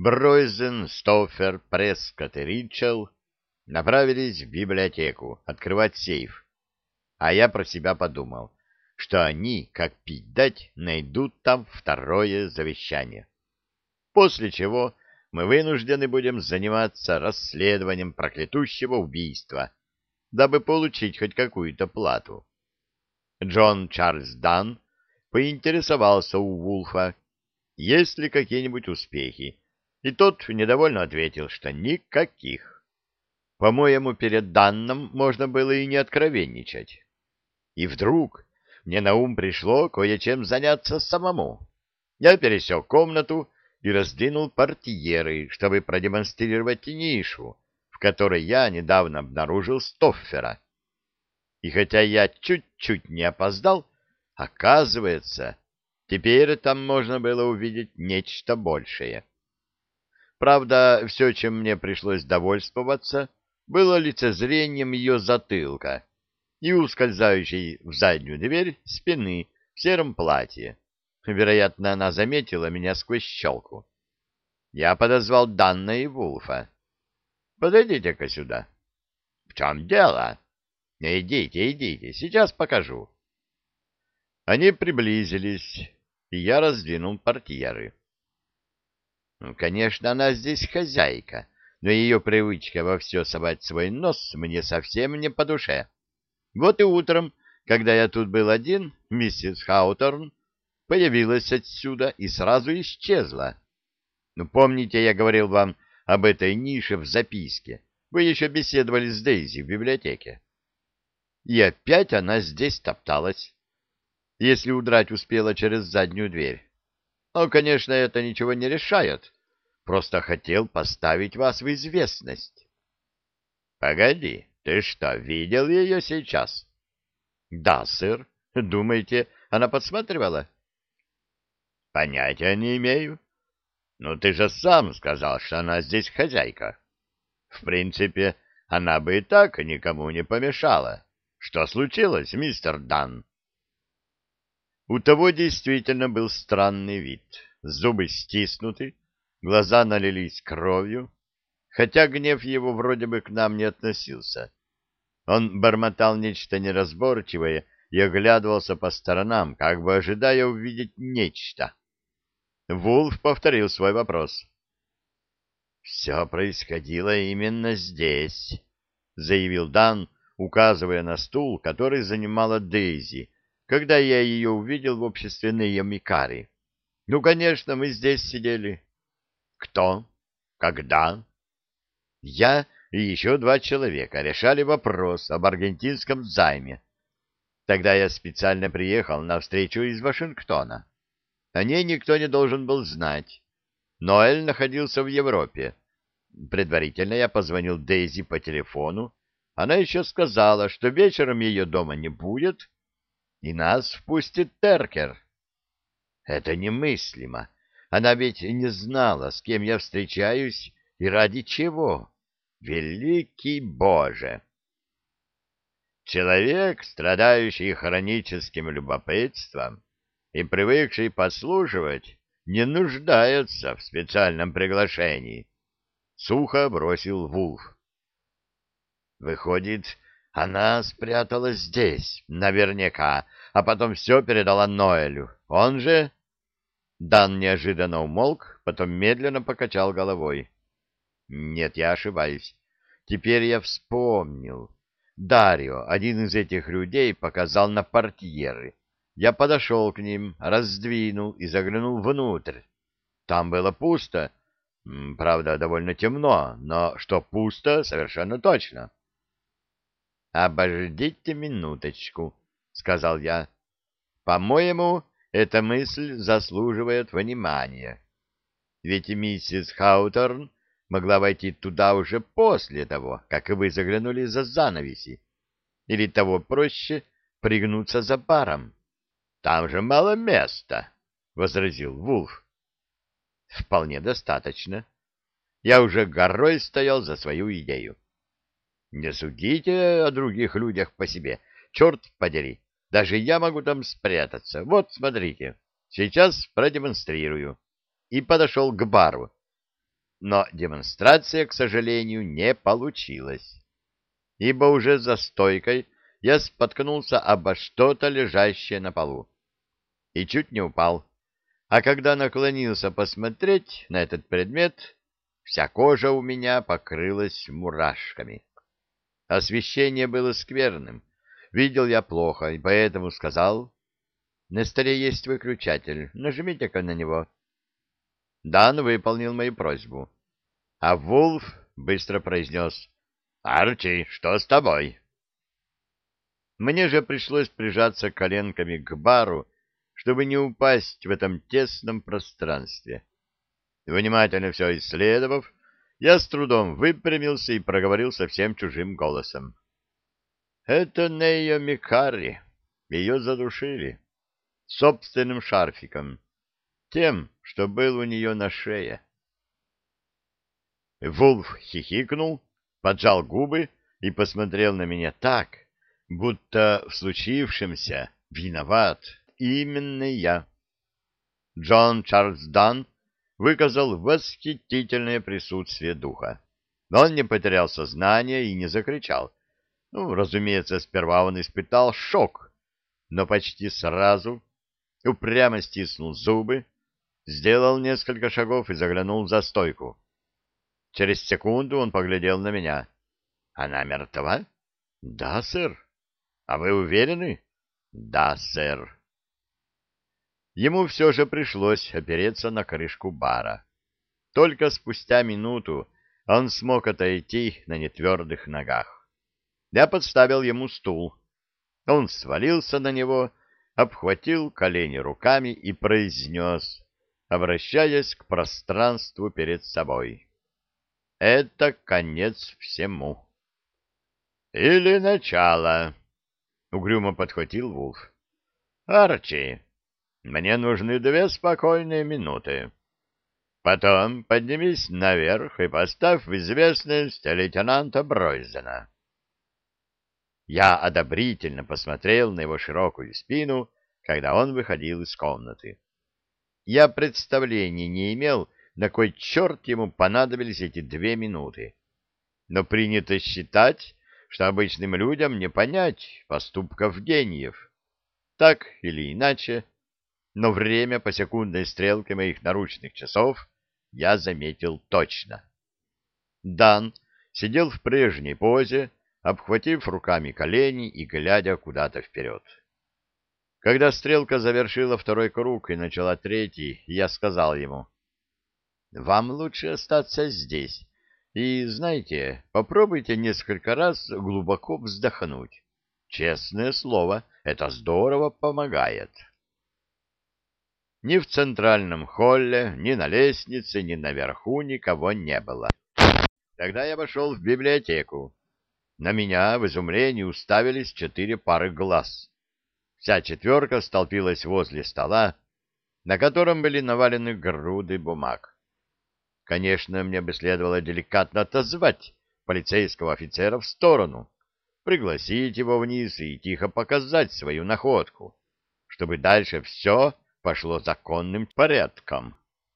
Бройзен, Стоуфер, Прескотт и Ритчелл направились в библиотеку открывать сейф, а я про себя подумал, что они, как пить дать, найдут там второе завещание. После чего мы вынуждены будем заниматься расследованием проклятущего убийства, дабы получить хоть какую-то плату. Джон Чарльз Дан поинтересовался у Вулфа, есть ли какие-нибудь успехи, и тот недовольно ответил, что никаких. По-моему, перед Данном можно было и не откровенничать. И вдруг мне на ум пришло кое-чем заняться самому. Я пересек комнату и раздвинул портьеры, чтобы продемонстрировать нишу, в которой я недавно обнаружил Стоффера. И хотя я чуть-чуть не опоздал, оказывается, теперь там можно было увидеть нечто большее. Правда, все, чем мне пришлось довольствоваться, было лицезрением ее затылка и ускользающей в заднюю дверь спины в сером платье. Вероятно, она заметила меня сквозь щелку. Я подозвал Данна и Вулфа. «Подойдите-ка сюда». «В чем дело?» «Идите, сейчас покажу». Они приблизились, и я раздвинул портьеры. Конечно, она здесь хозяйка, но ее привычка во все совать свой нос мне совсем не по душе. Вот и утром, когда я тут был один, миссис Хауторн появилась отсюда и сразу исчезла. Ну, помните, я говорил вам об этой нише в записке? Вы еще беседовали с Дейзи в библиотеке. И опять она здесь топталась, если удрать успела через заднюю дверь. Ну, конечно, это ничего не решает. Просто хотел поставить вас в известность. Погоди, ты что, видел ее сейчас? Да, сэр. Думаете, она подсматривала? Понятия не имею. Ну, ты же сам сказал, что она здесь хозяйка. В принципе, она бы и так никому не помешала. Что случилось, мистер Дан? У того действительно был странный вид. Зубы стиснуты, глаза налились кровью, хотя гнев его вроде бы к нам не относился. Он бормотал нечто неразборчивое и оглядывался по сторонам, как бы ожидая увидеть нечто. Вулф повторил свой вопрос. «Все происходило именно здесь», — заявил Дан, указывая на стул, который занимала Дейзи, когда я ее увидел в обществе Нея Микари. «Ну, конечно, мы здесь сидели». «Кто? Когда?» «Я и еще 2 человека решали вопрос об аргентинском займе. Тогда я специально приехал на встречу из Вашингтона. О ней никто не должен был знать. Ноэль находился в Европе. Предварительно я позвонил Дейзи по телефону. Она еще сказала, что вечером ее дома не будет, и нас впустит Теркер. Это немыслимо. Она ведь не знала, с кем я встречаюсь и ради чего. Великий Боже! Человек, страдающий хроническим любопытством и привыкший подслушивать, не нуждается в специальном приглашении. Сухо бросил Вулф. Выходит, она спряталась здесь, наверняка, а потом все передала Ноэлю. Он же... Дан неожиданно умолк, потом медленно покачал головой. Нет, я ошибаюсь. Теперь я вспомнил. Дарио, один из этих людей, показал на портьеры. Я подошел к ним, раздвинул и заглянул внутрь. Там было пусто. Правда, довольно темно, но что пусто, совершенно точно. «Обождите минуточку», — сказал я. «По-моему, эта мысль заслуживает внимания. Ведь миссис Хауторн могла войти туда уже после того, как вы заглянули за занавеси. Или того проще пригнуться за баром. Там же мало места», — возразил Вулф. «Вполне достаточно. Я уже горой стоял за свою идею. Не судите о других людях по себе. Черт подери, даже я могу там спрятаться. Вот, смотрите, сейчас продемонстрирую». И подошел к бару. но демонстрация, к сожалению, не получилась, ибо уже за стойкой я споткнулся обо что-то, лежащее на полу, и чуть не упал. А когда наклонился посмотреть на этот предмет, вся кожа у меня покрылась мурашками. Освещение было скверным, видел я плохо, и поэтому сказал: «На столе есть выключатель, нажмите-ка на него». Дан выполнил мою просьбу, а Вулф быстро произнес: «Арчи, что с тобой?» Мне же пришлось прижаться коленками к бару, чтобы не упасть в этом тесном пространстве. Внимательно все исследовав, я с трудом выпрямился и проговорил совсем чужим голосом: «Это Нея Микари. Ее задушили. Собственным шарфиком. Тем, что был у нее на шее». Вулф хихикнул, поджал губы и посмотрел на меня так, будто в случившемся виноват именно я. Джон Чарльз Дан выказал восхитительное присутствие духа. Он не потерял сознание и не закричал. Ну, разумеется, сперва он испытал шок, но почти сразу упрямо стиснул зубы, сделал несколько шагов и заглянул за стойку. Через секунду он поглядел на меня. «Она мертва?» «Да, сэр». «А вы уверены?» «Да, сэр». Ему все же пришлось опереться на крышку бара. Только спустя минуту он смог отойти на нетвердых ногах. Я подставил ему стул. Он свалился на него, обхватил колени руками и произнес, обращаясь к пространству перед собой: «Это конец всему». «Или начало», — угрюмо подхватил Вулф. «Арчи, мне нужны 2 спокойные минуты. Потом поднимись наверх и поставь в известность лейтенанта Бройзена». Я одобрительно посмотрел на его широкую спину, когда он выходил из комнаты. Я представления не имел, на кой черт ему понадобились эти 2 минуты. Но принято считать, что обычным людям не понять поступков гениев. Так или иначе, но время по секундной стрелке моих наручных часов я заметил точно. Дан сидел в прежней позе, обхватив руками колени и глядя куда-то вперед. Когда стрелка завершила 2-й круг и начала 3-й, я сказал ему: «Вам лучше остаться здесь. И, знаете, попробуйте несколько раз глубоко вздохнуть. Честное слово, это здорово помогает». Ни в центральном холле, ни на лестнице, ни наверху никого не было. Тогда я вошел в библиотеку. На меня в изумлении уставились 4 пары глаз. Вся 4 столпилась возле стола, на котором были навалены груды бумаг. Конечно, мне бы следовало деликатно отозвать полицейского офицера в сторону, пригласить его вниз и тихо показать свою находку, чтобы дальше все пошло законным порядком.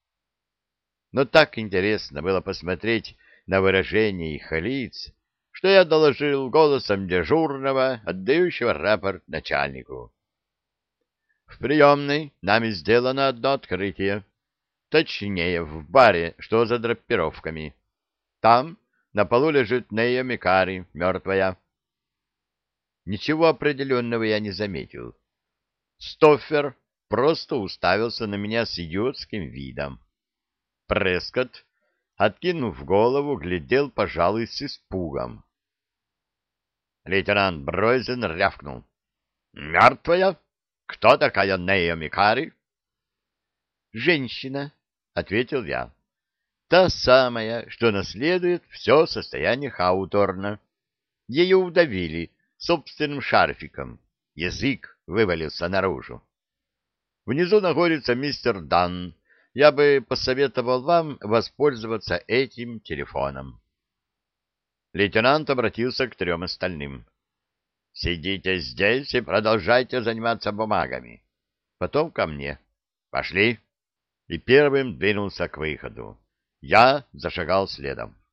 Но так интересно было посмотреть на выражение их лиц, что я доложил голосом дежурного, отдающего рапорт начальнику: «В приемной нами сделано одно открытие. Точнее, в баре, что за драпировками. Там на полу лежит Нея Микари, мертвая». Ничего определенного я не заметил. Стоффер просто уставился на меня с идиотским видом. Прескотт, откинув голову, глядел, пожалуй, с испугом. Лейтенант Бройзен рявкнул: «Мертвая? Кто такая Нея Микари?» «Женщина», — ответил я. «Та самая, что наследует все состояние Хауторна. Ее удавили собственным шарфиком. Язык вывалился наружу. Внизу находится мистер Дан. Я бы посоветовал вам воспользоваться этим телефоном». Лейтенант обратился к 3 остальным: «Сидите здесь и продолжайте заниматься бумагами. Потом ко мне. Пошли». И первым двинулся к выходу. Я зашагал следом.